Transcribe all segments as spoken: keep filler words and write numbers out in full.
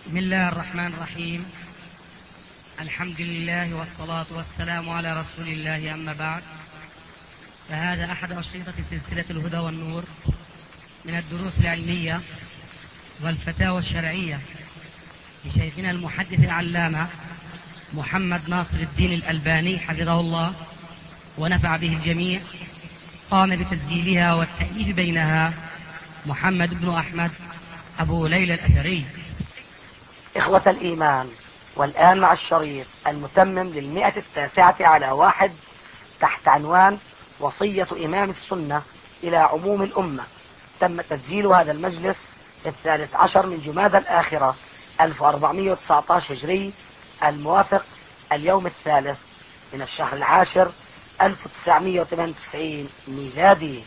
بسم الله الرحمن الرحيم. الحمد لله والصلاة والسلام على رسول الله، أما بعد، فهذا أحد أشرطة سلسلة الهدى والنور من الدروس العلمية والفتاوى الشرعية لشيخنا المحدث العلامة محمد ناصر الدين الألباني حفظه الله ونفع به الجميع. قام بتسجيلها والتأليف بينها محمد بن أحمد أبو ليلى الأثري. إخوة الإيمان، والآن مع الشريط المتمم للمئة التاسعة على واحد تحت عنوان وصية إمام السنة إلى عموم الأمة. تم تسجيل هذا المجلس في الثالث عشر من جمادى الآخرة ألف وأربعمائة وتسعة عشر هجري، الموافق اليوم الثالث من الشهر العاشر ألف وتسعمائة وثمانية وتسعين ميلادي.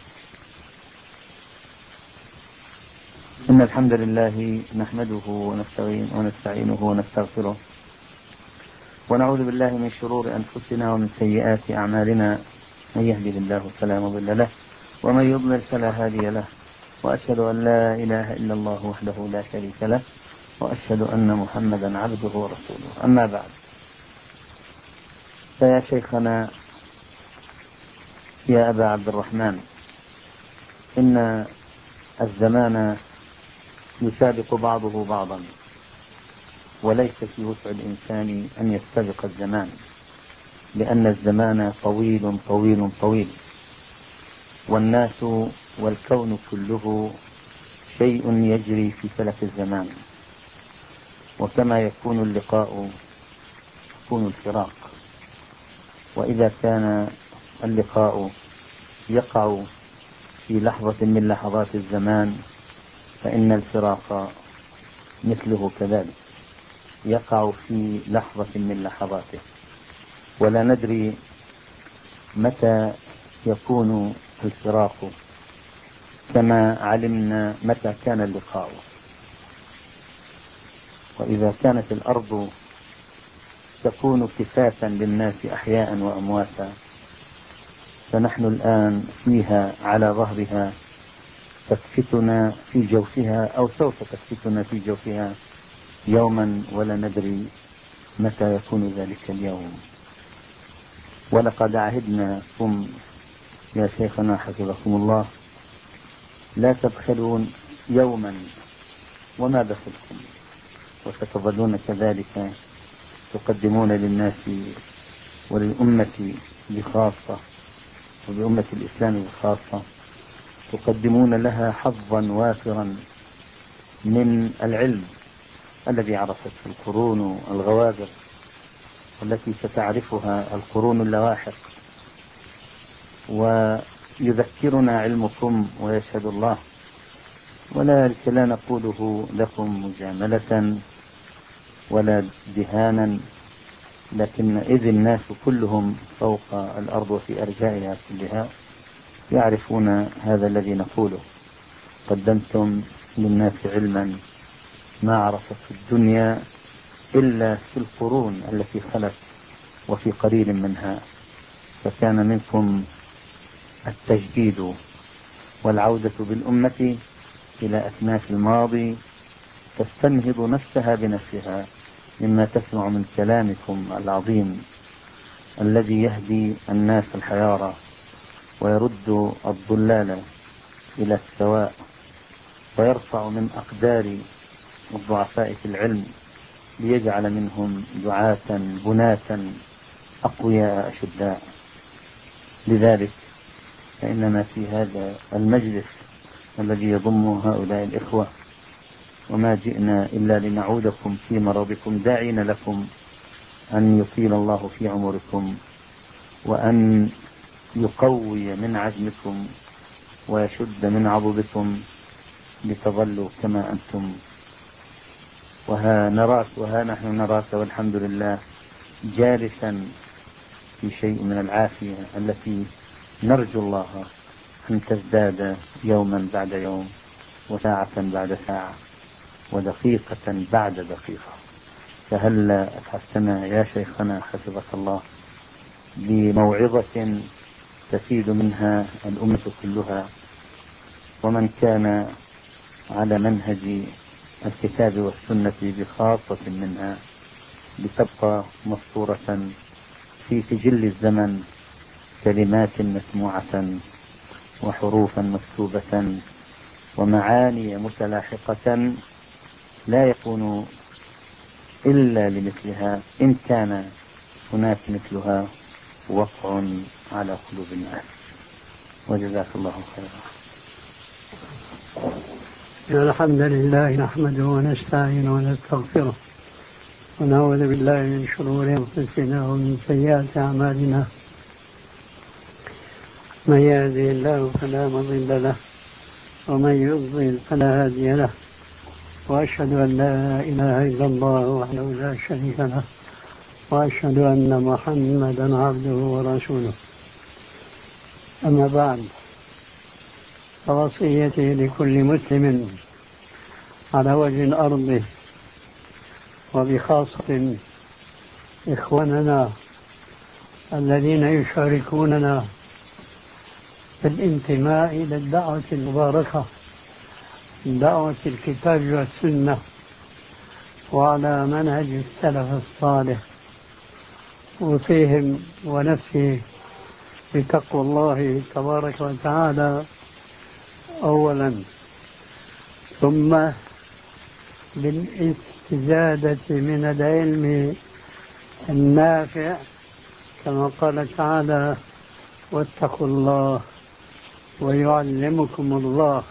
إن الحمد لله نحمده ونستعينه ونستغفره ونعوذ بالله من شرور أنفسنا ومن سيئات أعمالنا، من يهده الله فلا مضل له ومن يضلل فلا هادي له، وأشهد أن لا إله إلا الله وحده لا شريك له، وأشهد أن محمدا عبده ورسوله. أما بعد، فيا شيخنا يا أبا عبد الرحمن، إن الزمان يسابق بعضه بعضا، وليس في وسع الإنسان أن يستبق الزمان، لأن الزمان طويل طويل طويل، والناس والكون كله شيء يجري في فلك الزمان، وكما يكون اللقاء يكون الفراق، وإذا كان اللقاء يقع في لحظة من لحظات الزمان، فإن الفراق مثله كذلك يقع في لحظة من لحظاته، ولا ندري متى يكون الفراق، كما علمنا متى كان اللقاء. وإذا كانت الأرض تكون كفافا للناس أحياء وأمواتا، فنحن الآن فيها على ظهرها، تكفتنا في جوفها أو سوف تكفتنا في جوفها يوما، ولا ندري متى يكون ذلك اليوم. ولقد عهدناكم يا شيخنا حفظكم الله لا تبخلون يوما وما بخلتم، وستظلون كذلك تقدمون للناس وللأمة بخاصة وبأمة الإسلام بخاصة، تقدمون لها حظا وافرا من العلم الذي عرفته القرون الغوابر، والتي ستعرفها القرون اللاواحق. ويذكرنا علمكم ويشهد الله، وذلك لا نقوله لكم مجاملة ولا دهانا، لكن إذ الناس كلهم فوق الأرض وفي أرجائها كلها يعرفون هذا الذي نقوله. قدمتم للناس علما ما عرفت الدنيا إلا في القرون التي خلت وفي قليل منها، فكان منكم التجديد والعودة بالأمة إلى أكناف الماضي، تستنهض نفسها بنفسها مما تسمع من كلامكم العظيم الذي يهدي الناس الحيارى ويرد الضلال إلى السواء، ويرفع من أقدار الضعفاء في العلم ليجعل منهم دعاة بناة أقوياء أشداء. لذلك فإننا في هذا المجلس الذي يضم هؤلاء الإخوة، وما جئنا إلا لنعودكم في مرضكم، داعين لكم أن يطيل الله في عمركم، وأن يقوي من عزمكم ويشد من عضدكم لتظلوا كما أنتم. وها نراك وها نحن نراك والحمد لله جالسا في شيء من العافية التي نرجو الله أن تزداد يوما بعد يوم، وساعة بعد ساعة، ودقيقة بعد دقيقة. فهل أتحسنا يا شيخنا حفظك الله بموعظة تفيد منها الأمة كلها، ومن كان على منهج الكتاب والسنة بخاصة منها لتبقى مسطورة في سجل الزمن كلمات مسموعة وحروفا مكتوبة ومعاني متلاحقة لا يكون إلا لمثلها إن كان هناك مثلها وقع على قلوب الناس. وجزاك الله خيرا. الحمد لله نحمده ونستعينه ونستغفره ونعوذ بالله من شرور أنفسنا ومن سيئات أعمالنا. من يهده الله فلا مضل له ومن يضلل فلا هادي له، وأشهد أن لا إله إلا الله وحده لا شريك له، وأشهد أن محمدا عبده ورسوله. أما بعد، فوصيتي لكل مسلم على وجه الأرض وبخاصة إخواننا الذين يشاركوننا في الانتماء إلى الدعوة المباركة، دعوة الكتاب والسنة وعلى منهج السلف الصالح، أوصيهم ونفسي بتقوى الله تبارك وتعالى أولا، ثم بالاستزادة من العلم النافع كما قال تعالى: واتقوا الله ويعلمكم الله.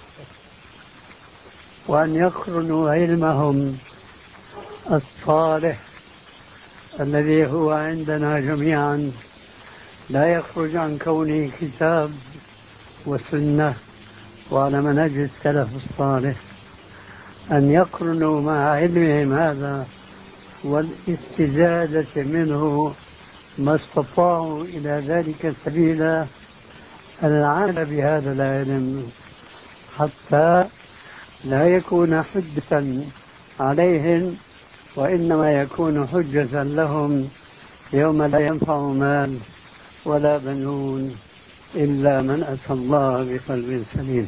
وأن يقرنوا علمهم الصالح الذي هو عندنا جميعا لا يخرج عن كونه كتاب وسنة وعلى منهج السلف الصالح، أن يقرنوا مع علمهم هذا والاستزادة منه ما استطاعوا إلى ذلك سبيلا العمل بهذا العلم، حتى لا يكون حجة عليهم وإنما يكون حجة لهم يوم لا ينفع مال ولا بنون إلا من أتى الله بقلب سليم.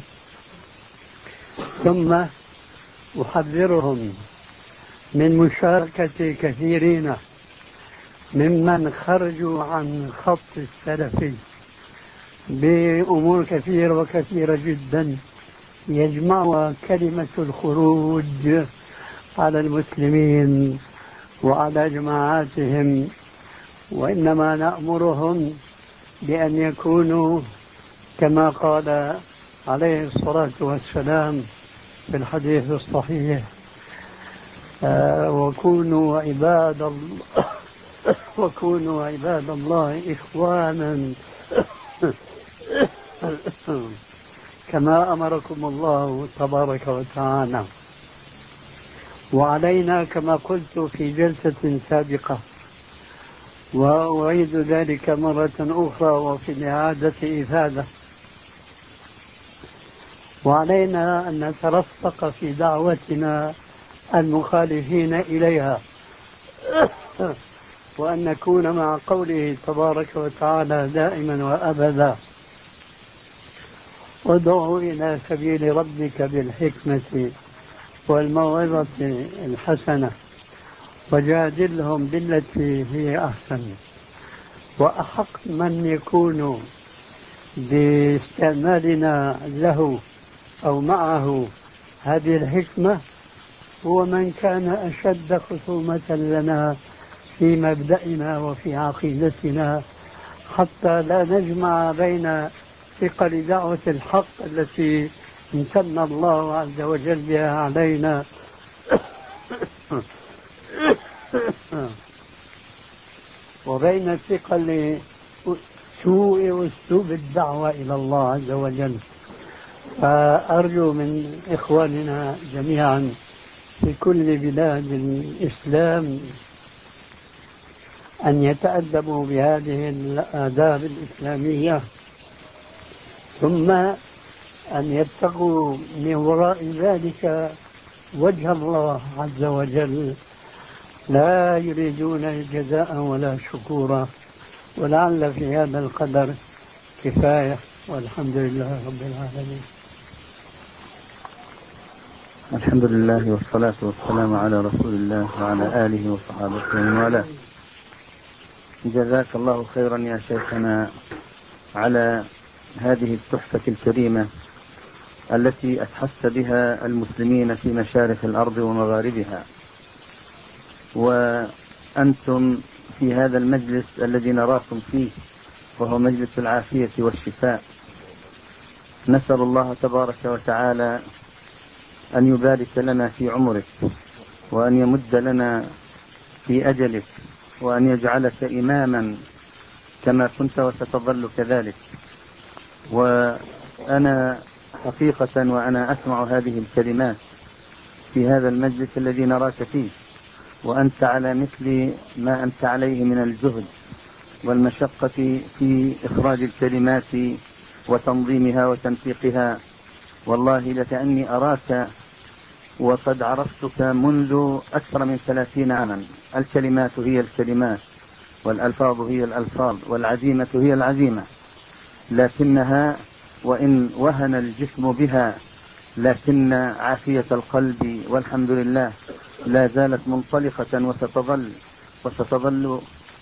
ثم أحذرهم من مشاركة كثيرين ممن خرجوا عن خط السلف بأمور كثيرة وكثيرة جدا يجمع كلمة الخروج على المسلمين وعلى جماعاتهم، وإنما نأمرهم بأن يكونوا كما قال عليه الصلاة والسلام في الحديث الصحيح: آه وكونوا عباد الله وكونوا عباد الله إخوانا كما أمركم الله تبارك وتعالى. وعلينا كما قلت في جلسة سابقة وأعيد ذلك مرة أخرى وفي الإعادة إفادة، وعلينا أن نترفق في دعوتنا المخالفين إليها، وأن نكون مع قوله تبارك وتعالى دائما وأبدا: ادعوا إلى سبيل ربك بالحكمة والموعظة الحسنة وجادلهم بالتي هي أحسن. وأحق من يكون باستعمالنا له أو معه هذه الحكمة هو من كان أشد خصومة لنا في مبدأنا وفي عقيدتنا، حتى لا نجمع بين ثقل دعوة الحق التي امتن الله عز وجل بها علينا وبين ثقل سوء أسلوب الدعوة إلى الله عز وجل. فأرجو من إخواننا جميعا في كل بلاد الإسلام أن يتأدبوا بهذه الآداب الإسلامية، ثم أن يبتغوا من وراء ذلك وجه الله عز وجل، لا يريدون الجزاء ولا شكورا. ولعل في هذا القدر كفاية، والحمد لله رب العالمين. الحمد لله والصلاة والسلام على رسول الله وعلى آله وصحابته ومن والاه. جزاك الله خيرا يا شيخنا على هذه التحفة الكريمة التي أتحس بها المسلمين في مشارق الأرض ومغاربها، وأنتم في هذا المجلس الذي نراكم فيه وهو مجلس العافية والشفاء. نسأل الله تبارك وتعالى أن يبارك لنا في عمرك، وأن يمد لنا في أجلك، وأن يجعلك إماما كما كنت وستظل كذلك. وأنا حقيقة وأنا أسمع هذه الكلمات في هذا المجلس الذي نراك فيه، وأنت على مثل ما أنت عليه من الجهد والمشقة في إخراج الكلمات وتنظيمها وتنسيقها، والله لكأني أراك وقد عرفتك منذ أكثر من ثلاثين عاما. الكلمات هي الكلمات، والألفاظ هي الألفاظ، والعزيمة هي العزيمة، لكنها وإن وهن الجسم بها لكن عافية القلب والحمد لله لا زالت منطلقة وستظل وستظل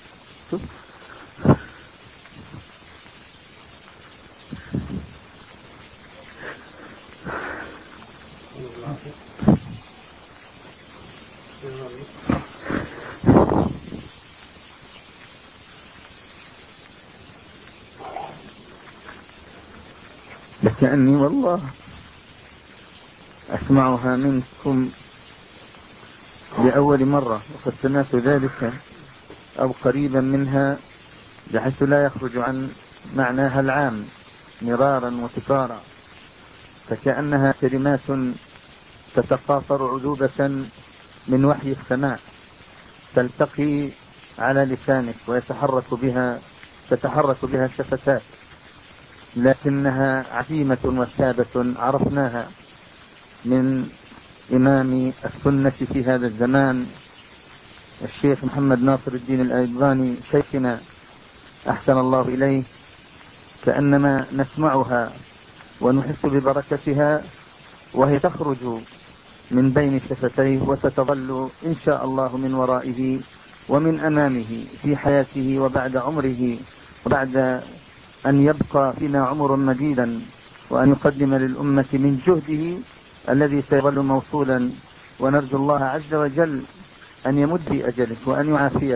لكأني والله أسمعها منكم لأول مرة، وقد سمعت ذلك أو قريبا منها بحيث لا يخرج عن معناها العام مرارا وتكرارا، فكأنها كلمات تتقاطر عذوبة من وحي السماء تلتقي على لسانك ويتحرك بها تتحرك بها الشفتات، لكنها عزيمة وثابة عرفناها من إمام السنة في هذا الزمان الشيخ محمد ناصر الدين الألباني شيخنا أحسن الله إليه، كأنما نسمعها ونحس ببركتها وهي تخرج من بين شفتيه وستظل إن شاء الله من ورائه ومن أمامه في حياته وبعد عمره، وبعد أن يبقى فينا عمر مديدا، وأن يقدم للأمة من جهده الذي سيظل موصولا. ونرجو الله عز وجل أن يمد في أجلك وأن يعافيك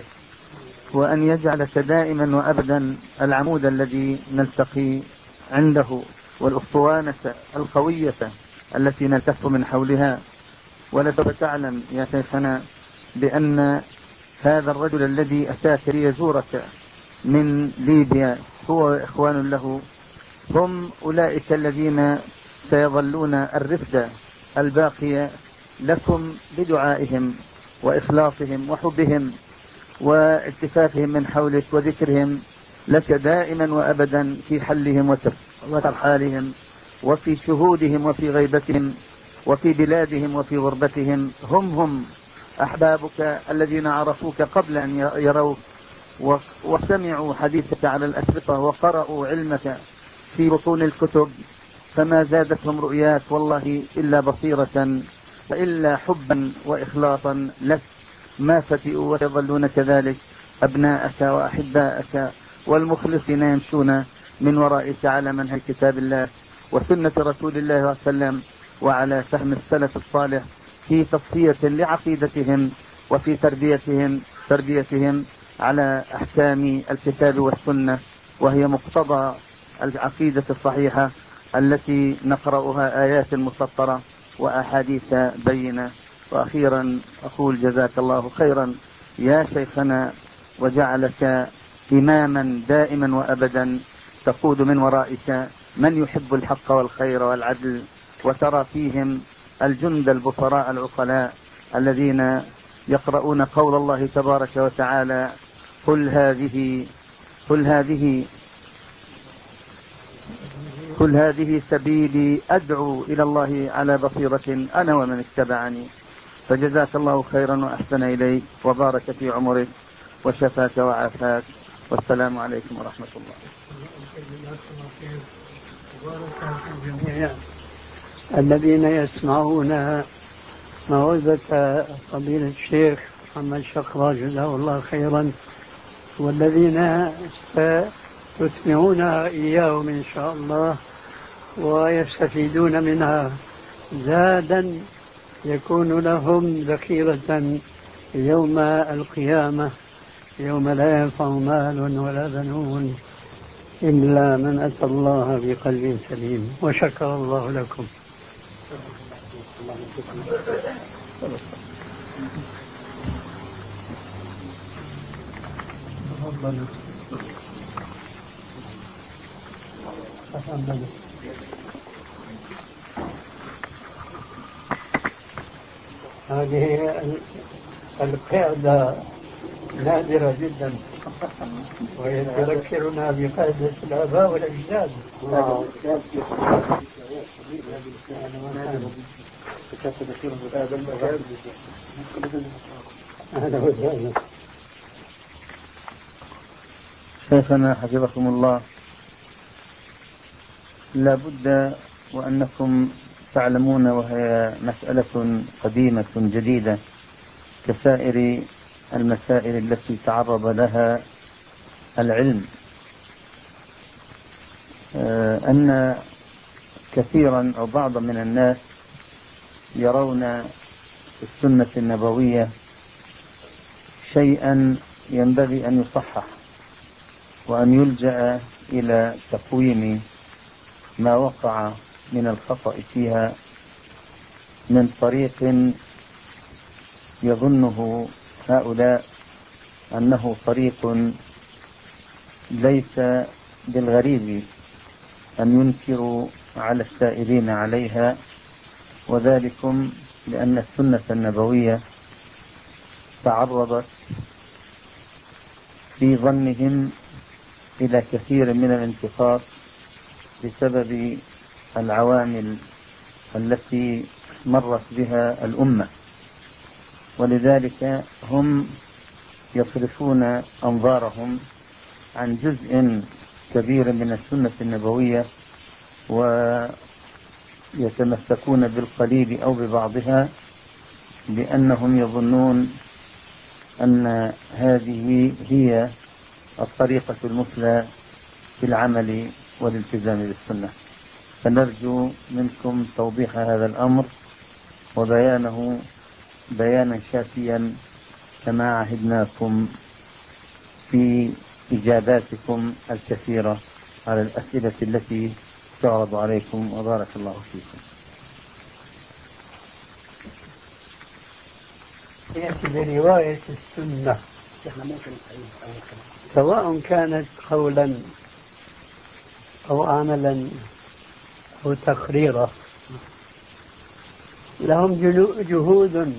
وأن يجعلك دائما وأبدا العمود الذي نلتقي عنده والأسطوانة القوية التي نلتف من حولها. ولسوف تعلم يا شيخنا بأن هذا الرجل الذي أتاك ليزورك من ليبيا هو وإخوان له هم أولئك الذين سيظلون الرفدة الباقية لكم بدعائهم وإخلاصهم وحبهم والتفافهم من حولك وذكرهم لك دائما وأبدا في حلهم وترحالهم وفي شهودهم وفي غيبتهم وفي بلادهم وفي غربتهم. هم هم أحبابك الذين عرفوك قبل أن يروك وسمعوا حديثك على الأشرطة وقرأوا علمك في بطون الكتب، فما زادتهم رؤيات والله إلا بصيرة فإلا حبا وإخلاصا لك، ما فتئوا ويظلون كذلك أبناءك وأحباءك والمخلصين يمشون من ورائك على منهج كتاب الله وسنة رسول الله صلى الله عليه وسلم وعلى فهم السلف الصالح في تصفية لعقيدتهم وفي تربيتهم تربيتهم على أحكام الكتاب والسنة، وهي مقتضى العقيدة الصحيحة التي نقرأها آيات مسطرة وأحاديث بينة. وأخيرا أقول جزاك الله خيرا يا شيخنا، وجعلك إماما دائما وأبدا تقود من ورائك من يحب الحق والخير والعدل، وترى فيهم الجند البصراء العقلاء الذين يقرؤون قول الله تبارك وتعالى قل هذه قل هذه قل هذه سبيلي أدعو إلى الله على بصيرة أنا ومن اتبعني. فجزاك الله خيرا وأحسن إليك وبارك في عمرك وشفاك وعافاك، والسلام عليكم ورحمة الله. الذين يسمعون موعظة فضيلة الشيخ محمد شقرة جزاه الله خيرا، والذين ستسمعون إياهم إن شاء الله ويستفيدون منها زادا يكون لهم ذخيرة يوم القيامة، يوم لا ينفع مال ولا بنون إلا من أتى الله بقلب سليم. وشكر الله لكم. هذه القاعدة نادرة جدا ويذكرنا بقاعدة الآباء والأجداد. شيخنا حفظكم الله، لا بد وأنكم تعلمون، وهي مسألة قديمة جديدة كسائر المسائل التي تعرض لها العلم، أن كثيرا أو بعضا من الناس يرون في السنة النبوية شيئا ينبغي أن يصحح وأن يلجأ إلى تقويم ما وقع من الخطأ فيها من طريق يظنه هؤلاء أنه طريق ليس بالغريب أن ينكروا على السائرين عليها، وذلكم لأن السنة النبوية تعرضت في ظنهم إلى كثير من الانتقاد بسبب العوامل التي مرت بها الأمة، ولذلك هم يصرفون أنظارهم عن جزء كبير من السنة النبوية ويتمسكون بالقليل أو ببعضها، لأنهم يظنون أن هذه هي الطريقة المثلى في العمل والالتزام بالسنة. فنرجو منكم توضيح هذا الأمر وبيانه بيانا شافيا كما عهدناكم في إجاباتكم الكثيرة على الأسئلة التي تعرض عليكم، وبارك الله فيكم. يأتي برواية السنة سواء كانت قولا أو عملا أو تقريرا، لهم جهود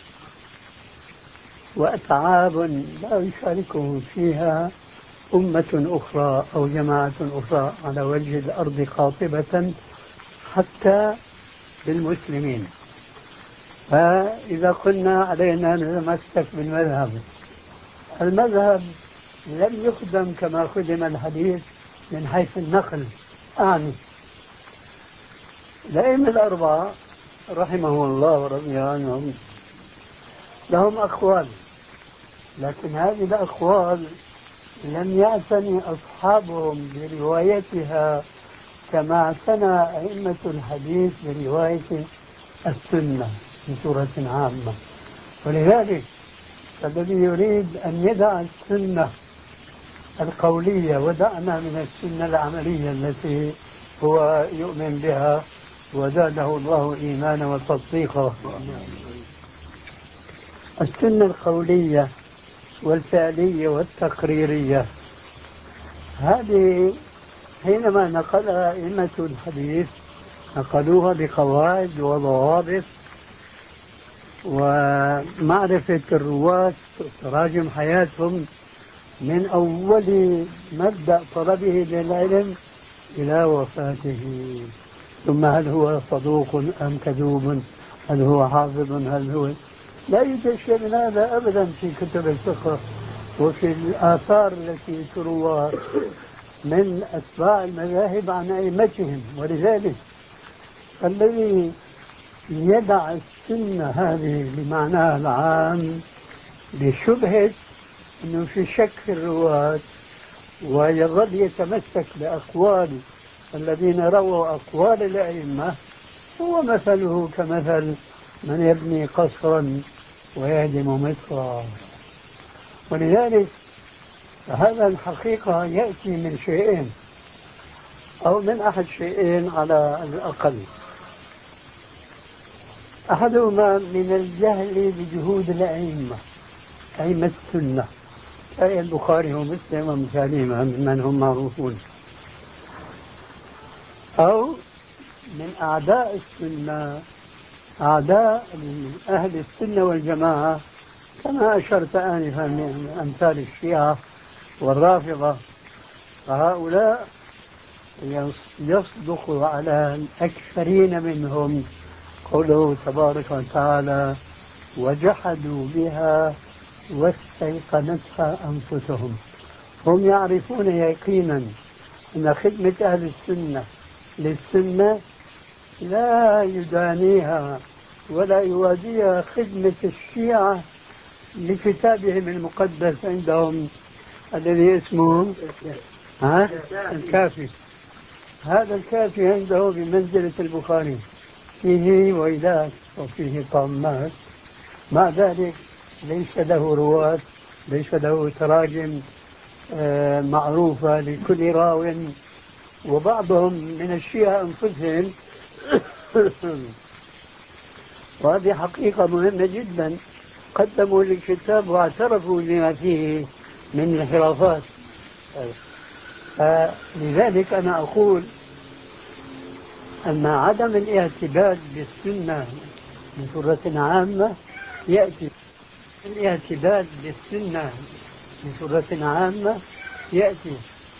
وأتعاب لا يشاركهم فيها أمة أخرى أو جماعة أخرى على وجه الأرض قاطبة حتى بالمسلمين. فإذا قلنا علينا نتمسك بالمذهب، المذهب لم يخدم كما خدم الحديث من حيث النقل. أعني الأئمة الأربعة رحمهم الله ورضي عنهم لهم أقوال، لكن هذه الأقوال لم يعتني أصحابهم بروايتها كما اعتنى أئمة الحديث برواية السنة بصورة عامة. ولذلك الذي يريد أن يدع السنة القولية ودعنا من السنة العملية التي هو يؤمن بها وزاده الله إيمانا وتصديقا، السنة القولية والفعلية والتقريرية، هذه حينما نقلها أئمة الحديث نقلوها بقواعد وضوابط ومعرفة الرواة تراجم حياتهم من أول مبدأ طلبه للعلم إلى وفاته، ثم هل هو صدوق أم كذوب، هل هو حافظ، هل هو لا يوجد شيء من هذا أبدا في كتب الفقه وفي الآثار التي تروى من أتباع المذاهب عن أئمتهم. ولذلك الذي يدع السنة هذه بمعناها العام بشبهة أنه في شك في الرواة ويظل يتمسك بأقوال الذين رووا أقوال الأئمة، هو مثله كمثل من يبني قصرا ويهدم مصرا. ولذلك هذا الحقيقة يأتي من شيئين أو من أحد شيئين على الأقل. أحدهما من الجهل بجهود الأئمة، أئمة السنة أي البخاري ومسلم ومثالهما ممن هم معروفون، أو من أعداء السنة، أعداء أهل السنة والجماعة كما أشرت آنفا من أمثال الشيعة والرافضة. فهؤلاء يصدق على الأكثرين منهم قوله تبارك وتعالى وجحدوا بها واستيقنتها أنفسهم. هم يعرفون يقينا أن خدمة أهل السنة للسنة لا يدانيها ولا يوازيها خدمة الشيعة لكتابهم المقدس عندهم الذي اسمه ها؟ الكافي. هذا الكافي عنده بمنزلة البخاري، فيه ويلات وفيه طامات، مع ذلك ليس له رواة، ليس له تراجم آه معروفة لكل راو. وبعضهم من الشيعة أنفسهم وهذه حقيقة مهمة جدا قدموا للكتاب واعترفوا بما فيه من انحرافات. فلذلك أنا أقول أن عدم الاعتبار بالسنة بصورة عامة يأتي الاعتبار بالسنة بصورة عامة يأتي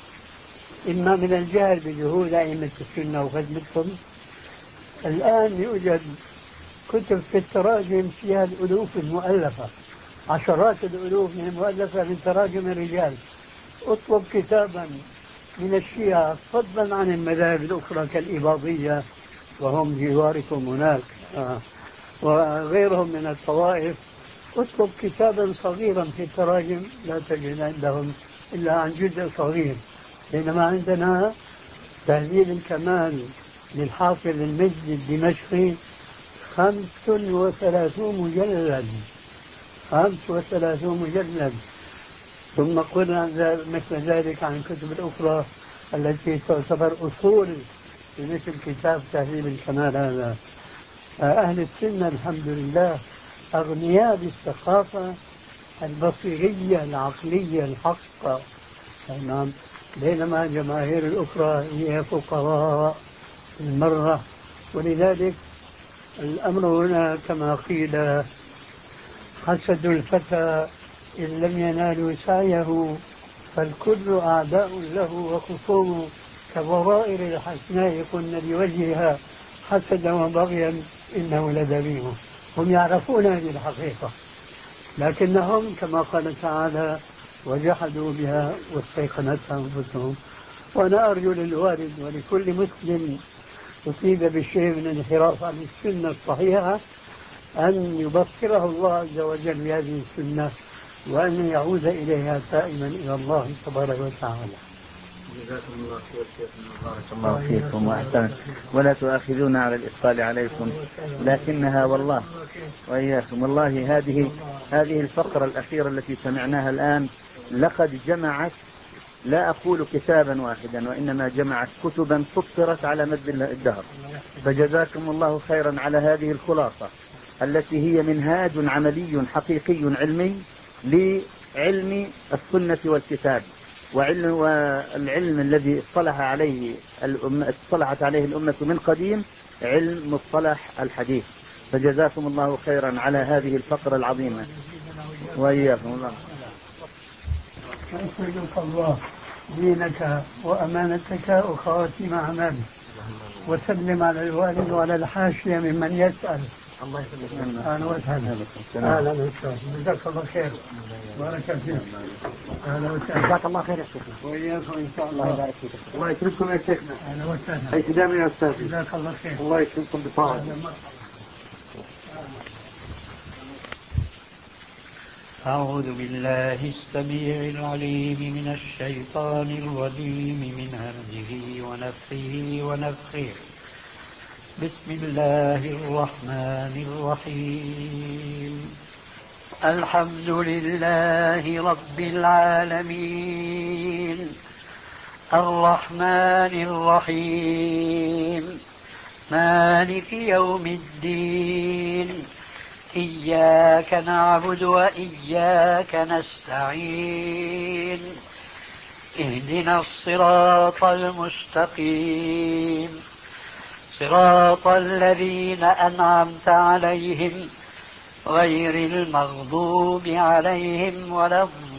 إما من الجهل بجهود أئمة السنة وخدمتهم. الآن يوجد كتب في التراجم فيها الألوف المؤلفة، عشرات الألوف من المؤلفة من تراجم الرجال. اطلب كتابا من الشيعة فضلا عن المذاهب الأخرى كالإباضية وهم جواركم هناك آه. وغيرهم من الطوائف، اطلب كتابا صغيرا في التراجم لا تجد عندهم إلا عن جزء صغير، بينما عندنا تهذيب الكمال للحافظ المجد الدمشقي خمس وثلاثون مجلد خمس وثلاثون مجلد. ثم قلنا مثل ذلك عن الكتب الأخرى التي تعتبر أصول مثل كتاب تهذيب الكمال هذا. أهل السنة الحمد لله أغنياء بالثقافة البصرية العقلية الحقة، تمام، بينما جماهير الأخرى هي فقراء المرة. ولذلك الأمر هنا كما قيل حسد الفتى إن لم ينالوا سعيه فالكل أعداء له وخصوم كضرائر الحسناء قلنا لوجهها حسدا وبغيا إنه لذميم. هم يعرفون هذه الحقيقة لكنهم كما قال تعالى وجحدوا بها واستيقنتها أنفسهم. وأنا أرجو للوالد ولكل مسلم أصيب بشيء من الانحراف عن السنة الصحيحة أن يبصره الله عز وجل بهذه السنة وأن يعود إليها تائما إلى الله تبارك وتعالى. جزاكم الله خير شيخنا، بارك الله فيكم وأحسن، ولا تؤاخذونا على الإثقال عليكم، لكنها والله وإياكم والله هذه هذه الفقرة الأخيرة التي سمعناها الآن لقد جمعت، لا أقول كتابا واحدا، وإنما جمعت كتبا سطرت على مد الدهر. فجزاكم الله خيرا على هذه الخلاصة التي هي منهاج عملي حقيقي علمي لعلم السنة والكتاب، وعلم والعلم الذي اصطلح عليه الأمة اصطلحت عليه الأمة من قديم، علم مصطلح الحديث. فجزاكم الله خيرا على هذه الفقرة العظيمة وإياكم الله. أسألك الله دينك وأمانتك وخواتيم أعمالك، وسلم على الوالد وعلى الحاشية ممن يسأل. الله يسلمك. أهلا وسهلا. أهلا وسهلا. جزاك الله خير. بارك فيك. أهلا وسهلا. جزاك الله خير يا شيخنا. وإياكم إن شاء الله. الله يبارك فيك. الله يكرمكم يا شيخنا. أهلا وسهلا. حيث دائما يا أستاذ. جزاك الله خير. الله يكرمكم بطاعته. أعوذ بالله السميع العليم من الشيطان الرجيم من همزه ونفخه ونفخه. بسم الله الرحمن الرحيم. الحمد لله رب العالمين الرحمن الرحيم مالك يوم الدين إياك نعبد وإياك نستعين اهدنا الصراط المستقيم صراط الذين أنعمت عليهم غير المغضوب عليهم ولا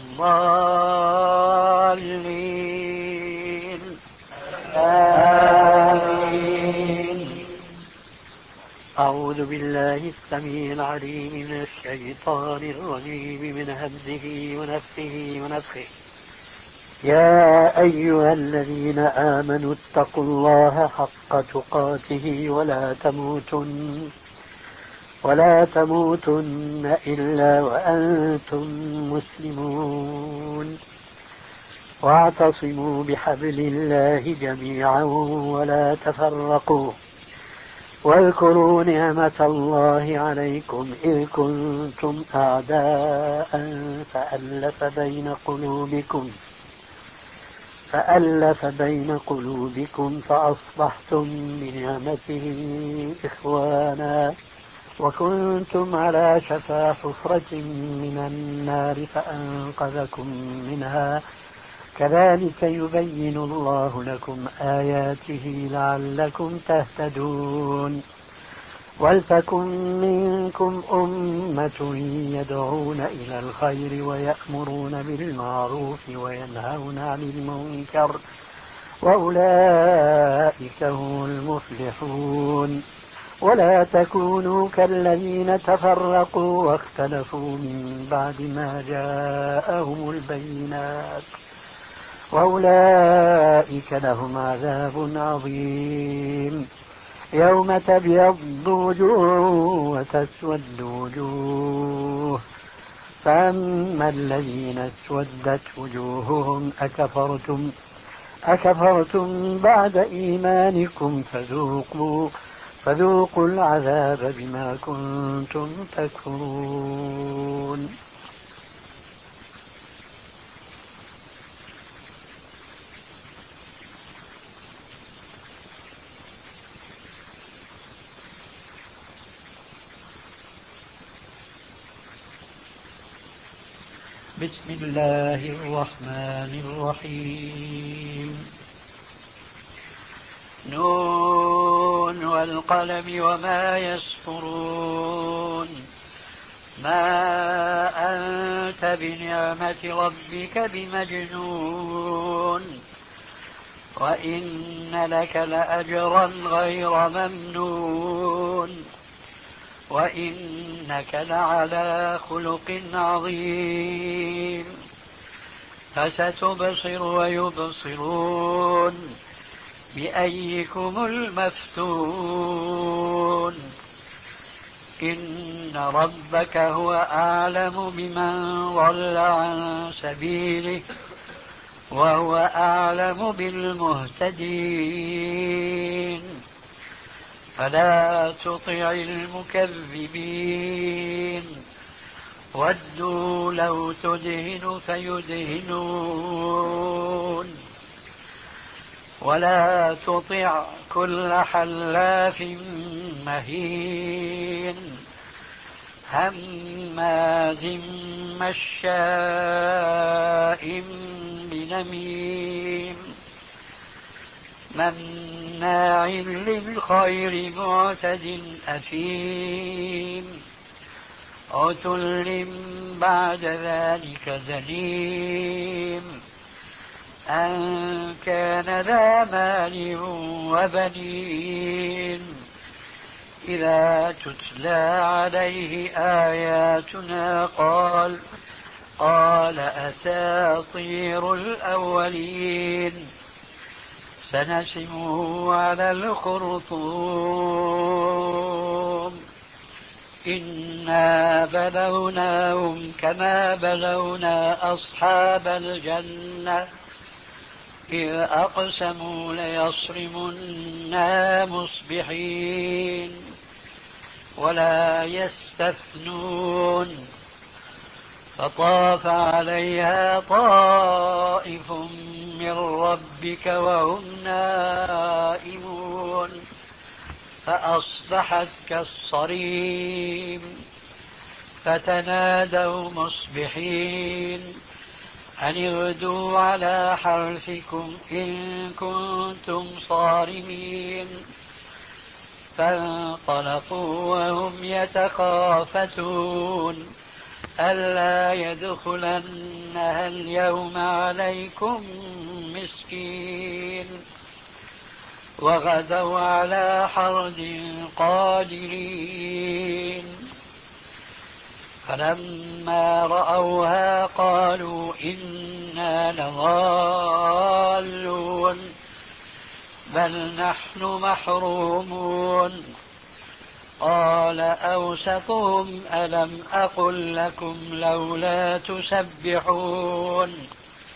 الضالين آمين. أعوذ بالله السميع العليم من الشيطان الرجيم من همزه ونفخه ونفخه. يا أيها الذين آمنوا اتقوا الله حق تقاته ولا تموتن ولا تموتن إلا وأنتم مسلمون واعتصموا بحبل الله جميعا ولا تفرقوا واذكروا نعمة الله عليكم إذ كنتم أعداء فألف بين قلوبكم فألف بين قلوبكم فأصبحتم بنعمته إخوانا وكنتم على شفا حفرة من النار فأنقذكم منها كذلك يبين الله لكم آياته لعلكم تهتدون. ولتكن منكم أمة يدعون إلى الخير ويأمرون بالمعروف وينهون عن المنكر وأولئك هم المفلحون. ولا تكونوا كالذين تفرقوا واختلفوا من بعد ما جاءهم البينات وأولئك لهم عذاب عظيم. يوم تبيض وجوه وتسود وجوه فأما الذين اسودت وجوههم أكفرتم أكفرتم بعد إيمانكم فذوقوا فذوقوا العذاب بما كنتم تكفرون. بسم الله الرحمن الرحيم. نون والقلم وما يسطرون. ما أنت بنعمة ربك بمجنون وإن لك لأجرا غير ممنون وإنك لعلى خلق عظيم. فستبصر ويبصرون بأيكم المفتون. إن ربك هو أعلم بمن ضل عن سبيله وهو أعلم بالمهتدين. فلا تطع المكذبين ودوا لو تدهن فيدهنون ولا تطع كل حلاف مهين هماز مشاء بنميم مناع للخير معتد أثيم عتل بعد ذلك زنيم أن كان ذا مال وبنين إذا تتلى عليه آياتنا قال قال أساطير الأولين سنسمه على الخرطوم إنا بلوناهم كما بلونا أصحاب الجنة إذ أقسموا ليصرمنها مصبحين ولا يستثنون فطاف عليها طائف من ربك وهم نائمون فأصبحت كالصريم فتنادوا مصبحين أن اغدوا على حرثكم إن كنتم صارمين فانطلقوا وهم يتخافتون ألا يدخلنها اليوم عليكم مسكين وغدوا على حرد قادرين فلما رأوها قالوا إنا لضالون بل نحن محرومون قال أوسطهم ألم أقل لكم لولا تسبحون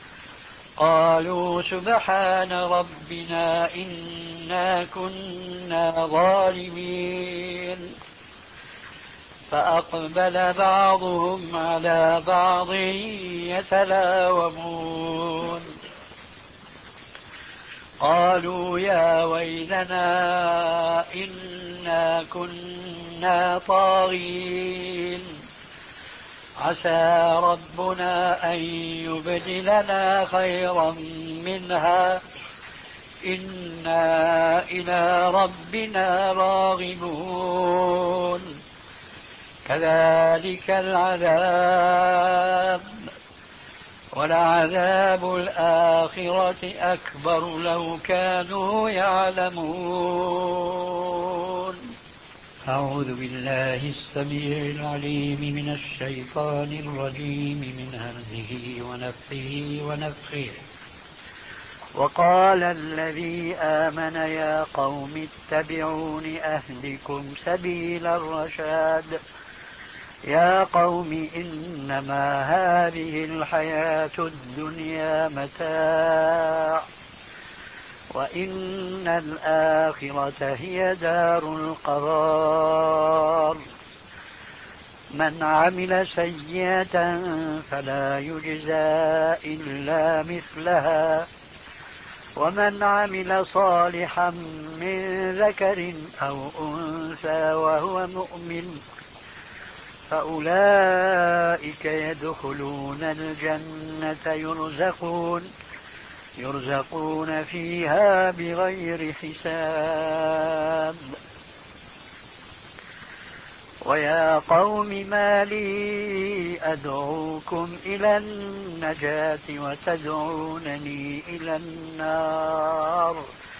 قالوا سبحان ربنا إنا كنا ظالمين فأقبل بعضهم على بعض يتلاومون قالوا يا ويلنا إنا كنا طاغين عسى ربنا أن يبدلنا خيرا منها إنا إلى ربنا راغبون كذلك العذاب ولعذاب الآخرة أكبر لو كانوا يعلمون. أعوذ بالله السميع العليم من الشيطان الرجيم من همزه ونفخه ونفخه. وقال الذي آمن يا قوم اتبعون أهدكم سبيل الرشاد يا قوم إنما هذه الحياة الدنيا متاع وإن الآخرة هي دار القرار من عمل سيئة فلا يجزى إلا مثلها ومن عمل صالحا من ذكر أو أنثى وهو مؤمن فأولئك يدخلون الجنة يرزقون يرزقون فيها بغير حساب. ويا قوم ما لي أدعوكم إلى النجاة وتدعونني إلى النار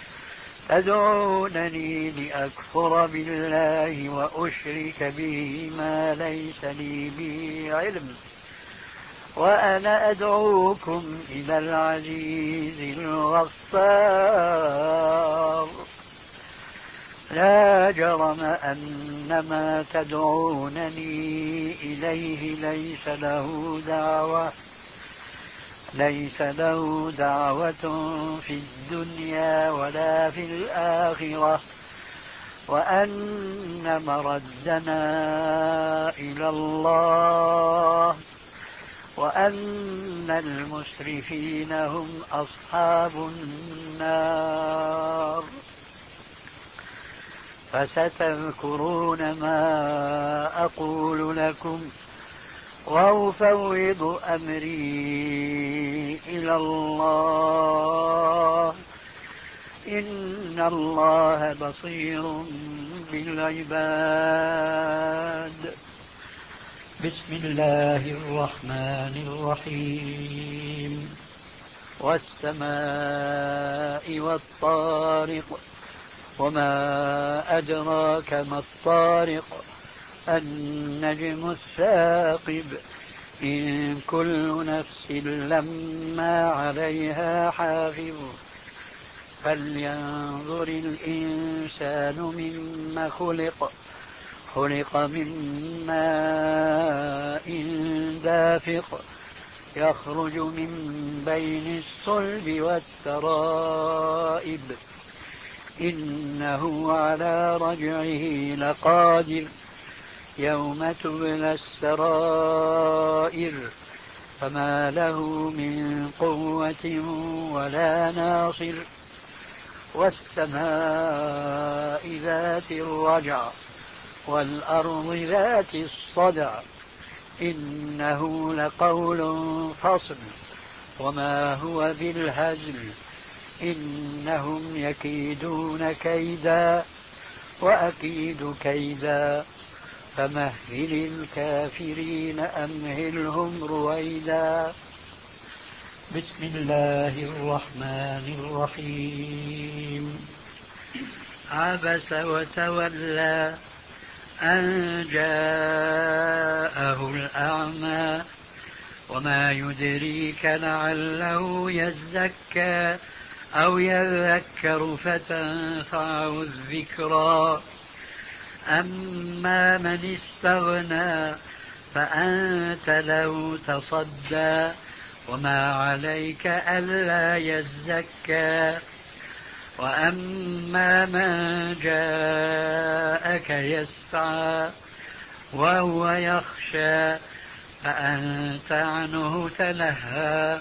تدعونني لأكفر بالله وأشرك به ما ليس لي به علم وأنا أدعوكم إلى العزيز الغفار لا جرم أن ما تدعونني إليه ليس له دعوة ليس له دعوة في الدنيا ولا في الآخرة وأن مردنا إلى الله وأن المسرفين هم أصحاب النار. فستذكرون ما أقول لكم وأفوض أمري إلى الله إن الله بصير بالعباد. بسم الله الرحمن الرحيم. والسماء والطارق وما أدراك ما الطارق النجم الثاقب إن كل نفس لما عليها حافظ فلينظر الإنسان مما خلق خلق من ماء دافق يخرج من بين الصلب والترائب إنه على رجعه لقادر يوم تبلى السرائر فما له من قوة ولا ناصر والسماء ذات الرجع والأرض ذات الصدع إنه لقول فصل وما هو بالهزل إنهم يكيدون كيدا وأكيد كيدا فمهل الكافرين أمهلهم رويدا. بسم الله الرحمن الرحيم. عبس وتولى أن جاءه الأعمى وما يدريك لعله يزكى أو يذكر فتنفعه الذكرى أما من استغنى فأنت له تصدى وما عليك ألا يزكى وأما من جاءك يسعى وهو يخشى فأنت عنه تلهى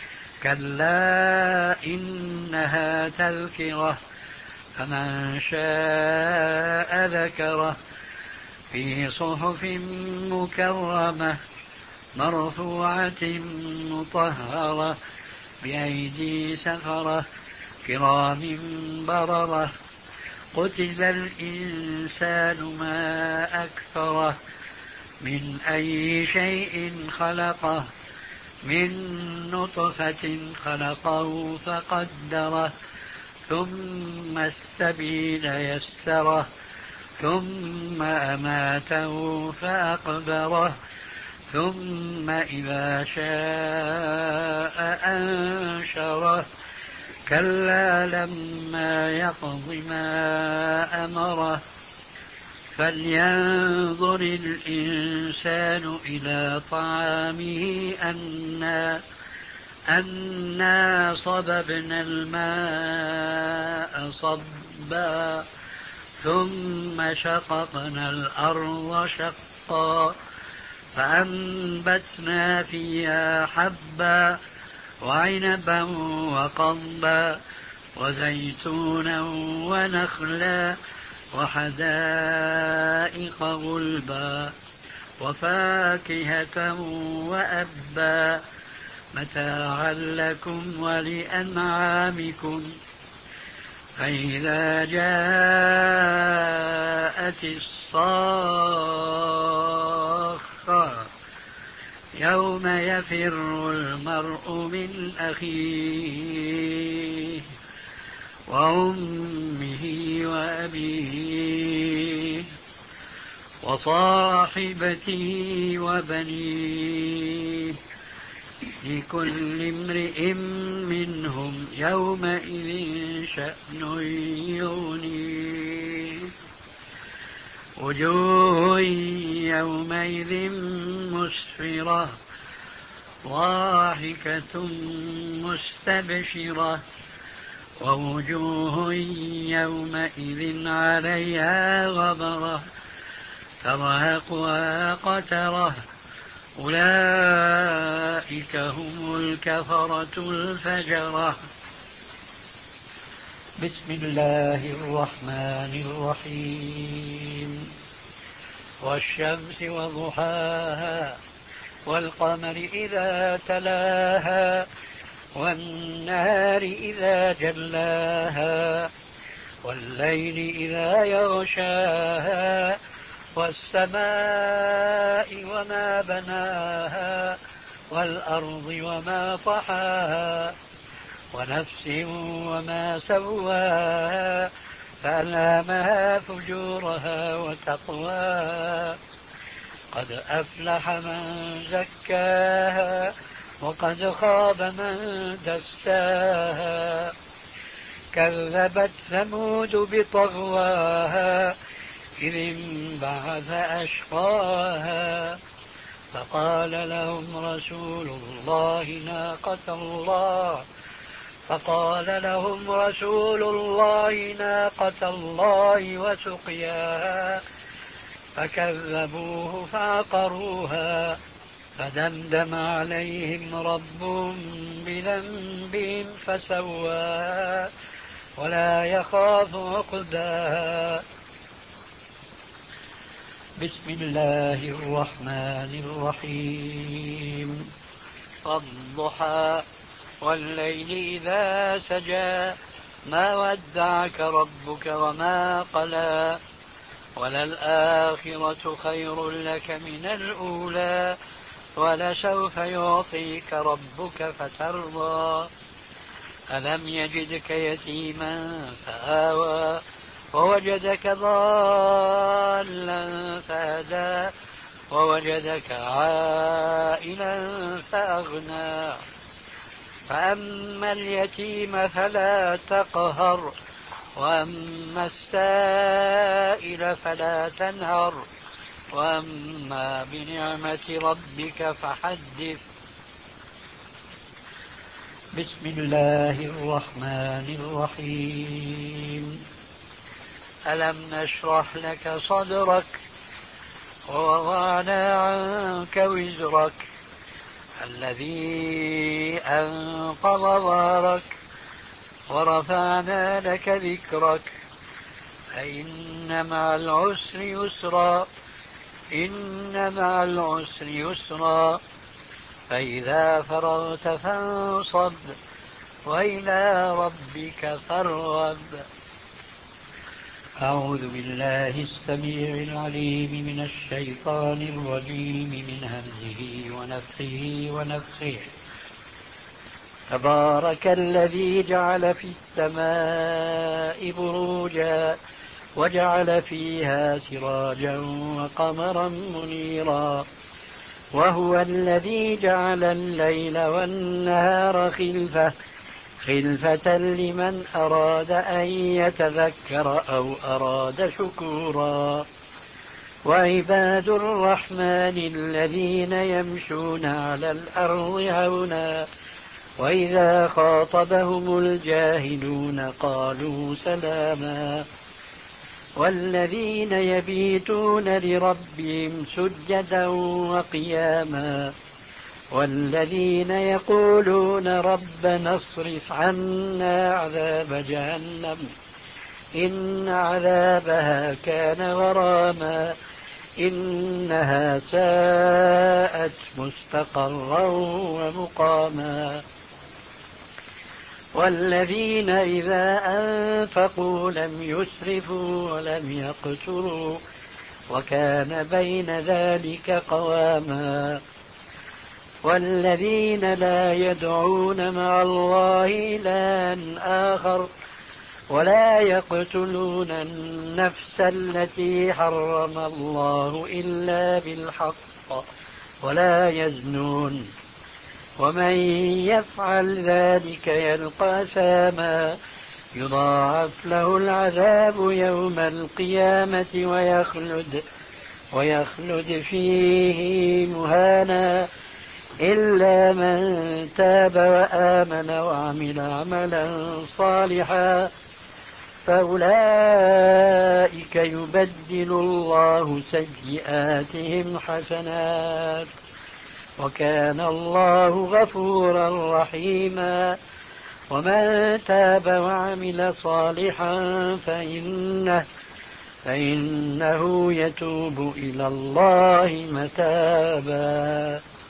كلا إنها تذكرة فمن شاء ذكره في صحف مكرمة مرفوعة مطهرة بأيدي سفرة كرام بررة قتل الإنسان ما أكثره من أي شيء خلقه من نطفة خلقه فقدره ثم السبيل يسره ثم أماته فأقبره ثم إذا شاء أنشره كلا لما يقض ما أمره فلينظر الإنسان إلى طعامه أنا أنا صببنا الماء صبا ثم شققنا الأرض شقا فأنبتنا فيها حبا وعنبا وقضبا وزيتونا ونخلا وحدائق غلبا وفاكهة وأبا متاعا لكم ولأنعامكم فإذا جاءت الصاخة يوم يفر المرء من أخيه وأمه وأبيه وصاحبته وبنيه لكل امرئ منهم يومئذ شأن يغنيه وجوه يومئذ مسفرة ضاحكة مستبشرة ووجوه يومئذ عليها غبرة ترهقها قترة أولئك هم الكفرة الفجرة. بسم الله الرحمن الرحيم. والشمس وضحاها والقمر إذا تلاها والنهار إذا جلاها والليل إذا يغشاها والسماء وما بناها والأرض وما طحاها ونفس وما سواها فألهمها فجورها وتقواها قد أفلح من زكاها وقد خاب من دساها كذبت ثمود بطغواها إذ انبعث أشقاها فقال لهم رسول الله ناقة الله فقال لهم رسول الله ناقة الله وسقياها فكذبوه فعقروها فدمدم عليهم ربهم بذنبهم فسواها ولا يخاف عقباها. بسم الله الرحمن الرحيم. والضحى والليل إذا سجى ما ودعك ربك وما قلى وللآخرة خير لك من الأولى ولسوف يعطيك ربك فترضى. ألم يجدك يتيما فآوى ووجدك ضالا فهدى ووجدك عائلا فأغنى. فأما اليتيم فلا تقهر وأما السائل فلا تنهر وأما بنعمة ربك فحدث. بسم الله الرحمن الرحيم. ألم نشرح لك صدرك ووضعنا عنك وزرك الذي أنقض ظهرك ورفعنا لك ذكرك فإن مع العسر يسرا إن مع العسر يسرا فإذا فرغت فانصب وإلى ربك فارغب. أعوذ بالله السميع العليم من الشيطان الرجيم من همزه ونفخه ونفخه. تبارك الذي جعل في السماء بروجا وجعل فيها سراجا وقمرا منيرا وهو الذي جعل الليل والنهار خلفة خلفة لمن أراد أن يتذكر أو أراد شكورا. وعباد الرحمن الذين يمشون على الأرض هونا وإذا خاطبهم الجاهلون قالوا سلاما. والذين يبيتون لربهم سجدا وقياما والذين يقولون ربنا اصرف عنا عذاب جهنم إن عذابها كان غراما إنها ساءت مستقرا ومقاما. والذين إذا أنفقوا لم يسرفوا ولم يقتروا وكان بين ذلك قواما. والذين لا يدعون مع الله إلها آخر ولا يقتلون النفس التي حرم الله إلا بالحق ولا يزنون ومن يفعل ذلك يلقى أثاما يضاعف له العذاب يوم القيامة ويخلد ويخلد فيه مهانا إلا من تاب وآمن وعمل عملا صالحا فأولئك يبدل الله سيئاتهم حسنات وكان الله غفورا رحيما. ومن تاب وعمل صالحا فإنه, فإنه يتوب إلى الله متابا.